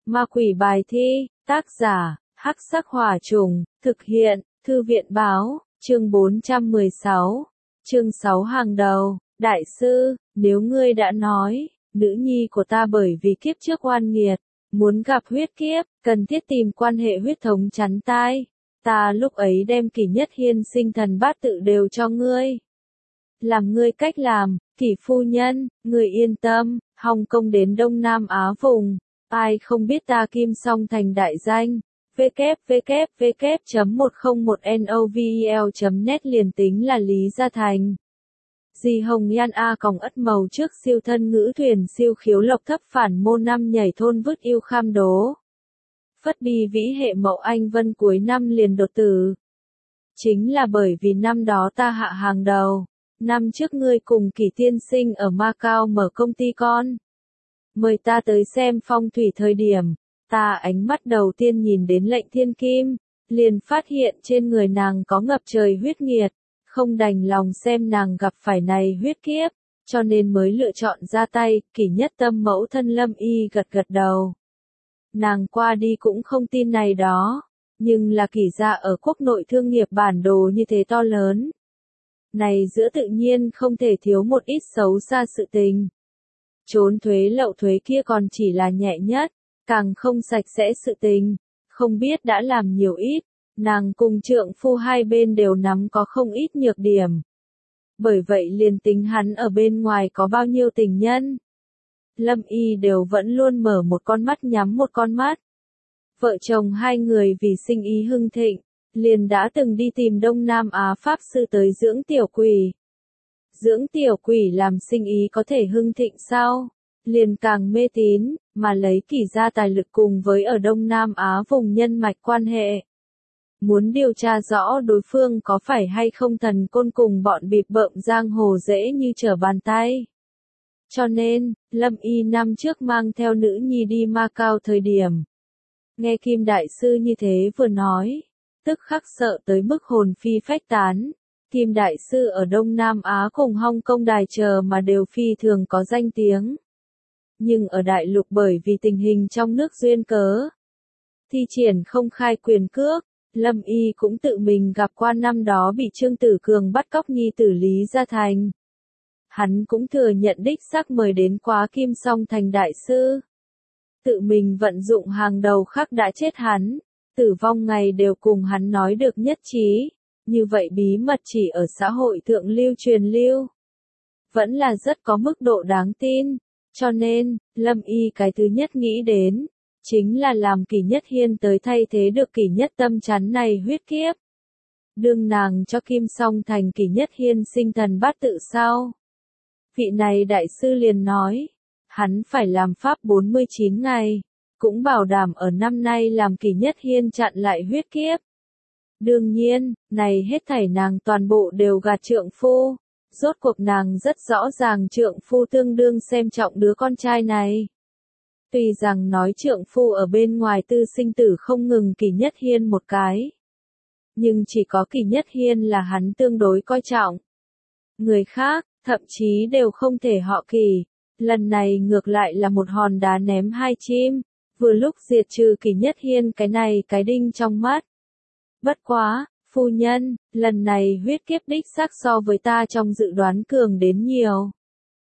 Ma quỷ bài thi, tác giả, Hắc Sắc Hỏa Trùng, thực hiện, Thư viện báo, chương 416, chương 6 hàng đầu, đại sư, nếu ngươi đã nói, nữ nhi của ta bởi vì kiếp trước oan nghiệt, muốn gặp huyết kiếp, cần thiết tìm quan hệ huyết thống chắn tai, ta lúc ấy đem Kỷ Nhất Hiên sinh thần bát tự đều cho ngươi. Làm ngươi cách làm, Kỷ phu nhân, ngươi yên tâm, Hồng Kông đến Đông Nam Á vùng, ai không biết ta Kim Song thành đại danh, www.101novel.net liền tính là Lý Gia Thành. Dì Hồng Nhan A còng ất màu trước siêu thân ngữ thuyền siêu khiếu lộc thấp phản môn năm nhảy thôn vứt yêu kham đố. Phất bi vĩ hệ mậu anh vân cuối năm liền đột tử. Chính là bởi vì năm đó ta hạ hàng đầu. Năm trước ngươi cùng Kỷ tiên sinh ở Macau mở công ty con. Mời ta tới xem phong thủy thời điểm, ta ánh mắt đầu tiên nhìn đến lệnh thiên kim, liền phát hiện trên người nàng có ngập trời huyết nghiệt, không đành lòng xem nàng gặp phải này huyết kiếp, cho nên mới lựa chọn ra tay. Kỷ Nhất Tâm mẫu thân Lâm Y gật gật đầu. Nàng qua đi cũng không tin này đó, nhưng là Kỷ gia ở quốc nội thương nghiệp bản đồ như thế to lớn. Này giữa tự nhiên không thể thiếu một ít xấu xa sự tình. Trốn thuế lậu thuế kia còn chỉ là nhẹ nhất, càng không sạch sẽ sự tình, không biết đã làm nhiều ít, nàng cùng trượng phu hai bên đều nắm có không ít nhược điểm. Bởi vậy liền tính hắn ở bên ngoài có bao nhiêu tình nhân, Lâm Y đều vẫn luôn mở một con mắt nhắm một con mắt. Vợ chồng hai người vì sinh ý hưng thịnh, liền đã từng đi tìm Đông Nam Á Pháp sư tới dưỡng tiểu quỷ. Dưỡng tiểu quỷ làm sinh ý có thể hưng thịnh sao? Liền càng mê tín, mà lấy Kỷ gia tài lực cùng với ở Đông Nam Á vùng nhân mạch quan hệ. Muốn điều tra rõ đối phương có phải hay không thần côn cùng bọn bịp bợm giang hồ dễ như trở bàn tay. Cho nên, Lâm Y năm trước mang theo nữ nhi đi Macau thời điểm. Nghe Kim Đại Sư như thế vừa nói, tức khắc sợ tới mức hồn phi phách tán. Kim Đại Sư ở Đông Nam Á cùng Hong Kong đài chờ mà đều phi thường có danh tiếng. Nhưng ở đại lục bởi vì tình hình trong nước duyên cớ, thi triển không khai quyền cước, Lâm Y cũng tự mình gặp qua năm đó bị Trương Tử Cường bắt cóc nhi tử Lý Gia Thành. Hắn cũng thừa nhận đích xác mời đến quá Kim Song thành đại sư. Tự mình vận dụng hàng đầu khắc đã chết hắn, tử vong ngày đều cùng hắn nói được nhất trí. Như vậy bí mật chỉ ở xã hội thượng lưu truyền lưu. Vẫn là rất có mức độ đáng tin. Cho nên, Lâm Y cái thứ nhất nghĩ đến, chính là làm Kỷ Nhất Hiên tới thay thế được Kỷ Nhất Tâm chắn này huyết kiếp. Đương nàng cho Kim Song thành Kỷ Nhất Hiên sinh thần bát tự sau. Vị này đại sư liền nói, hắn phải làm pháp 49 ngày, cũng bảo đảm ở năm nay làm Kỷ Nhất Hiên chặn lại huyết kiếp. Đương nhiên, này hết thảy nàng toàn bộ đều gạt trượng phu, rốt cuộc nàng rất rõ ràng trượng phu tương đương xem trọng đứa con trai này. Tuy rằng nói trượng phu ở bên ngoài tư sinh tử không ngừng Kỷ Nhất Hiên một cái, nhưng chỉ có Kỷ Nhất Hiên là hắn tương đối coi trọng. Người khác, thậm chí đều không thể họ Kỷ, lần này ngược lại là một hòn đá ném hai chim, vừa lúc diệt trừ Kỷ Nhất Hiên cái này cái đinh trong mắt. Bất quá, phu nhân, lần này huyết kiếp đích xác so với ta trong dự đoán cường đến nhiều.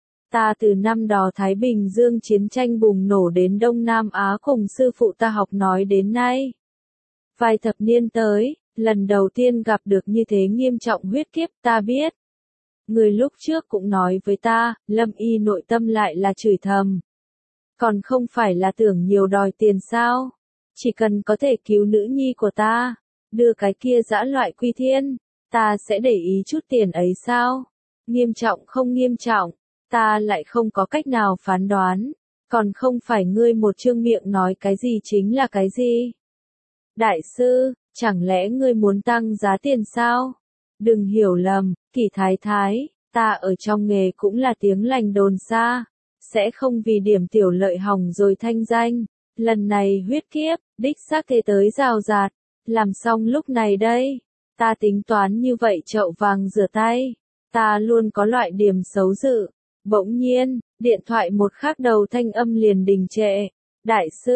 Ta từ năm đó Thái Bình Dương chiến tranh bùng nổ đến Đông Nam Á cùng sư phụ ta học nói đến nay. Vài thập niên tới, lần đầu tiên gặp được như thế nghiêm trọng huyết kiếp ta biết. Người lúc trước cũng nói với ta, Lâm Y nội tâm lại là chửi thầm. Còn không phải là tưởng nhiều đòi tiền sao? Chỉ cần có thể cứu nữ nhi của ta, đưa cái kia dã loại quy thiên, ta sẽ để ý chút tiền ấy sao? Nghiêm trọng không nghiêm trọng, ta lại không có cách nào phán đoán, còn không phải ngươi một trương miệng nói cái gì chính là cái gì. Đại sư, chẳng lẽ ngươi muốn tăng giá tiền sao? Đừng hiểu lầm, Kỷ thái thái, ta ở trong nghề cũng là tiếng lành đồn xa, sẽ không vì điểm tiểu lợi hỏng rồi thanh danh. Lần này huyết kiếp, đích xác thế tới rào rạt, làm xong lúc này đây, ta tính toán như vậy chậu vàng rửa tay, ta luôn có loại điểm xấu dự. Bỗng nhiên, điện thoại một khắc đầu thanh âm liền đình trệ. Đại sư,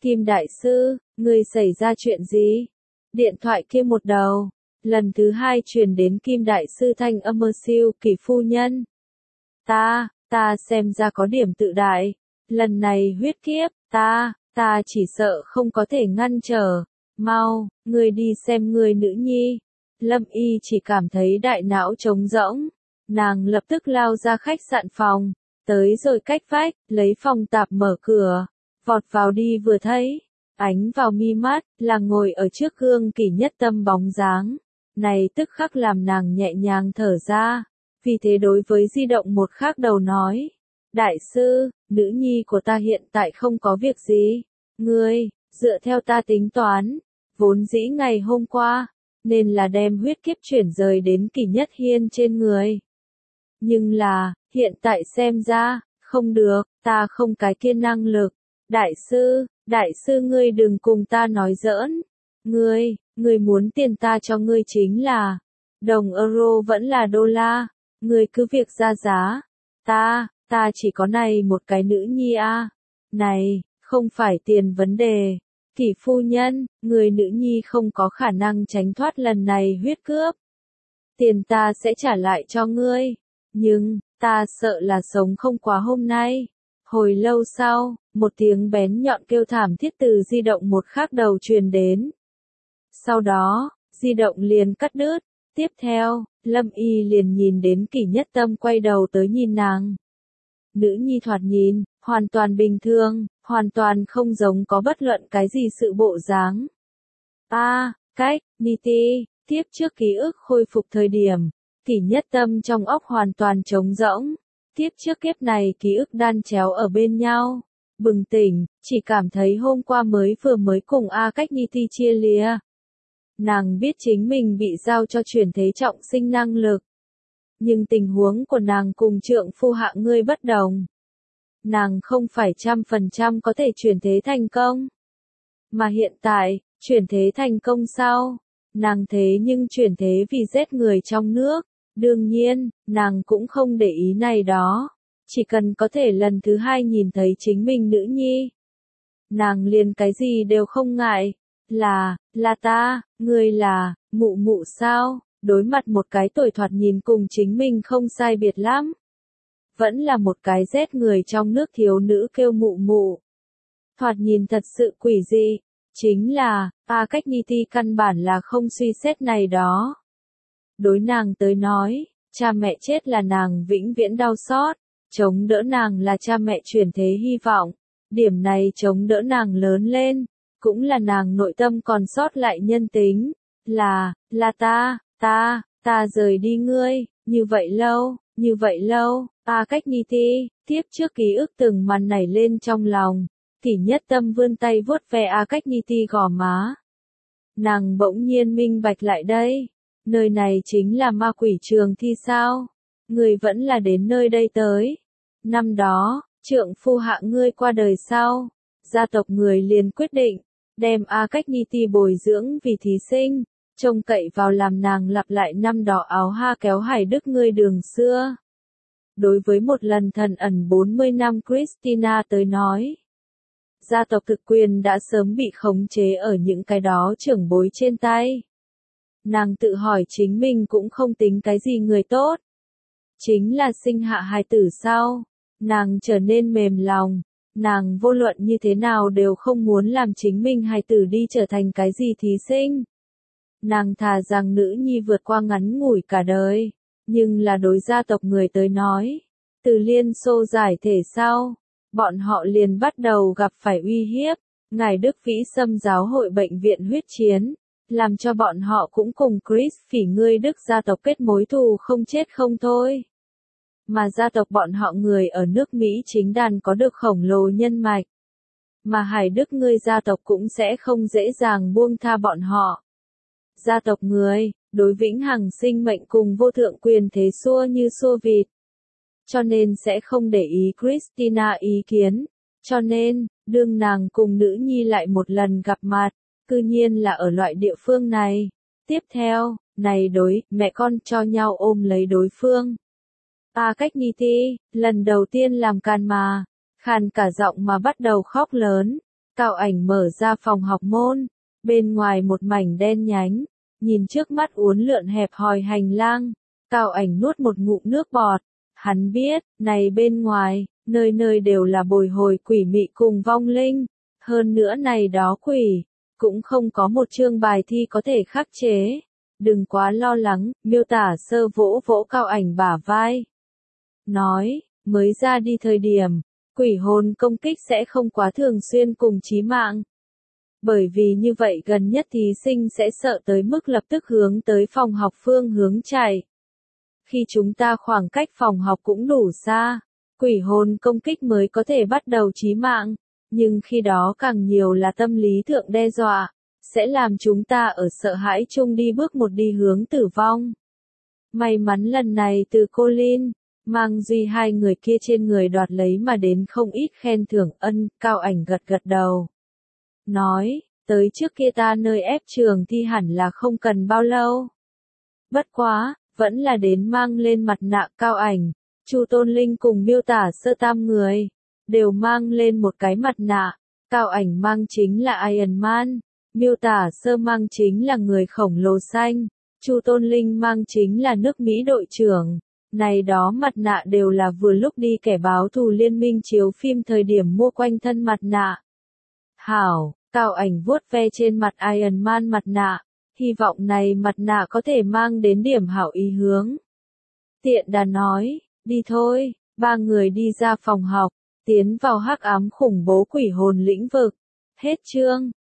Kim đại sư, người xảy ra chuyện gì? Điện thoại kia một đầu, lần thứ hai truyền đến Kim đại sư thanh âm mơ siêu, Kỷ phu nhân. Ta xem ra có điểm tự đại. Lần này huyết kiếp, ta chỉ sợ không có thể ngăn trở. Mau, người đi xem người nữ nhi. Lâm Y chỉ cảm thấy đại não trống rỗng. Nàng lập tức lao ra khách sạn phòng. Tới rồi cách vách, lấy phòng tạp mở cửa. Vọt vào đi vừa thấy. Ánh vào mi mắt, là ngồi ở trước gương Kỷ Nhất Tâm bóng dáng. Này tức khắc làm nàng nhẹ nhàng thở ra. Vì thế đối với di động một khác đầu nói. Đại sư, nữ nhi của ta hiện tại không có việc gì. Ngươi, dựa theo ta tính toán. Vốn dĩ ngày hôm qua, nên là đem huyết kiếp chuyển rời đến Kỷ Nhất Hiên trên người. Nhưng là, hiện tại xem ra, không được, ta không cái kia năng lực. Đại sư ngươi đừng cùng ta nói giỡn. Ngươi muốn tiền ta cho ngươi chính là đồng euro vẫn là đô la. Ngươi cứ việc ra giá. Ta chỉ có này một cái nữ nhi a. Này, không phải tiền vấn đề. Kỷ phu nhân, người nữ nhi không có khả năng tránh thoát lần này huyết cướp. Tiền ta sẽ trả lại cho ngươi. Nhưng, ta sợ là sống không quá hôm nay. Hồi lâu sau, một tiếng bén nhọn kêu thảm thiết từ di động một khác đầu truyền đến. Sau đó, di động liền cắt đứt. Tiếp theo, Lâm Y liền nhìn đến Kỷ Nhất Tâm quay đầu tới nhìn nàng. Nữ nhi thoạt nhìn, hoàn toàn bình thường, hoàn toàn không giống có bất luận cái gì sự bộ dáng. Niti, tiếp trước ký ức khôi phục thời điểm, Kỷ Nhất Tâm trong óc hoàn toàn trống rỗng. Tiếp trước kiếp này ký ức đan chéo ở bên nhau. Bừng tỉnh, chỉ cảm thấy hôm qua vừa mới cùng cách Niti chia lìa. Nàng biết chính mình bị giao cho chuyển thế trọng sinh năng lực. Nhưng tình huống của nàng cùng trượng phu Hạ Ngươi bất đồng. Nàng không phải 100% có thể chuyển thế thành công. Mà hiện tại, chuyển thế thành công sau, nàng thế nhưng chuyển thế vì giết người trong nước. Đương nhiên, nàng cũng không để ý này đó. Chỉ cần có thể lần thứ hai nhìn thấy chính mình nữ nhi. Nàng liền cái gì đều không ngại. Là ta, ngươi là, mụ mụ sao? Đối mặt một cái tuổi thoạt nhìn cùng chính mình không sai biệt lắm. Vẫn là một cái rét người trong nước thiếu nữ kêu mụ mụ. Thoạt nhìn thật sự quỷ dị. Chính là, cách Niti căn bản là không suy xét này đó. Đối nàng tới nói, cha mẹ chết là nàng vĩnh viễn đau xót. Chống đỡ nàng là cha mẹ chuyển thế hy vọng. Điểm này chống đỡ nàng lớn lên. Cũng là nàng nội tâm còn sót lại nhân tính. Là ta rời đi ngươi, như vậy lâu, cách Niti, tiếp trước ký ức từng màn nảy lên trong lòng. Kỷ Nhất Tâm vươn tay vuốt ve cách Niti gò má. Nàng bỗng nhiên minh bạch lại đây. Nơi này chính là ma quỷ trường thi sao? Người vẫn là đến nơi đây tới. Năm đó, trượng phu Hạ Ngươi qua đời sau. Gia tộc người liền quyết định, đem cách Niti bồi dưỡng vì thí sinh. Trông cậy vào làm nàng lặp lại năm đó áo ha kéo Hải Đức ngươi đường xưa. Đối với một lần thần ẩn 40 năm Christina tới nói. Gia tộc thực quyền đã sớm bị khống chế ở những cái đó trưởng bối trên tay. Nàng tự hỏi chính mình cũng không tính cái gì người tốt. Chính là sinh hạ hài tử sau. Nàng trở nên mềm lòng. Nàng vô luận như thế nào đều không muốn làm chính mình hài tử đi trở thành cái gì thí sinh. Nàng thà rằng nữ nhi vượt qua ngắn ngủi cả đời. Nhưng là đối gia tộc người tới nói. Từ Liên Xô giải thể sau, bọn họ liền bắt đầu gặp phải uy hiếp. Ngài Đức Vĩ xâm giáo hội bệnh viện huyết chiến. Làm cho bọn họ cũng cùng Chris Phỉ ngươi Đức gia tộc kết mối thù không chết không thôi. Mà gia tộc bọn họ người ở nước Mỹ chính đàn có được khổng lồ nhân mạch. Mà Hải Đức ngươi gia tộc cũng sẽ không dễ dàng buông tha bọn họ. Gia tộc người, đối vĩnh hằng sinh mệnh cùng vô thượng quyền thế xua như xua vịt. Cho nên sẽ không để ý Christina ý kiến. Cho nên, đương nàng cùng nữ nhi lại một lần gặp mặt, cư nhiên là ở loại địa phương này. Tiếp theo, này mẹ con cho nhau ôm lấy đối phương. Cách Niti, lần đầu tiên làm khàn cả giọng mà bắt đầu khóc lớn. Cao Ảnh mở ra phòng học môn, bên ngoài một mảnh đen nhánh, nhìn trước mắt uốn lượn hẹp hòi hành lang, Cao Ảnh nuốt một ngụm nước bọt, hắn biết, này bên ngoài, nơi nơi đều là bồi hồi quỷ mị cùng vong linh, hơn nữa này đó quỷ, cũng không có một chương bài thi có thể khắc chế. Đừng quá lo lắng, Miêu Tả Sơ vỗ vỗ Cao Ảnh bả vai. Nói, mới ra đi thời điểm, quỷ hồn công kích sẽ không quá thường xuyên cùng chí mạng. Bởi vì như vậy gần nhất thí sinh sẽ sợ tới mức lập tức hướng tới phòng học phương hướng chạy. Khi chúng ta khoảng cách phòng học cũng đủ xa, quỷ hồn công kích mới có thể bắt đầu chí mạng, nhưng khi đó càng nhiều là tâm lý thượng đe dọa, sẽ làm chúng ta ở sợ hãi chung đi bước một đi hướng tử vong. May mắn lần này từ cô Linh, Mang Duy hai người kia trên người đoạt lấy mà đến không ít khen thưởng. Cao Ảnh gật gật đầu. Nói, tới trước kia ta nơi ép trường thi hẳn là không cần bao lâu. Bất quá, vẫn là đến mang lên mặt nạ. Cao Ảnh, Chu Tôn Linh cùng Miêu Tả Sơ tam người, đều mang lên một cái mặt nạ. Cao Ảnh mang chính là Iron Man, Miêu Tả Sơ mang chính là người khổng lồ xanh, Chu Tôn Linh mang chính là nước Mỹ đội trưởng. Này đó mặt nạ đều là vừa lúc đi kẻ báo thù liên minh chiếu phim thời điểm mua quanh thân mặt nạ. Hảo, Cao Ảnh vuốt ve trên mặt Iron Man mặt nạ, hy vọng này mặt nạ có thể mang đến điểm hảo ý hướng. Tiện đà nói, đi thôi, ba người đi ra phòng học, tiến vào hắc ám khủng bố quỷ hồn lĩnh vực. Hết chương.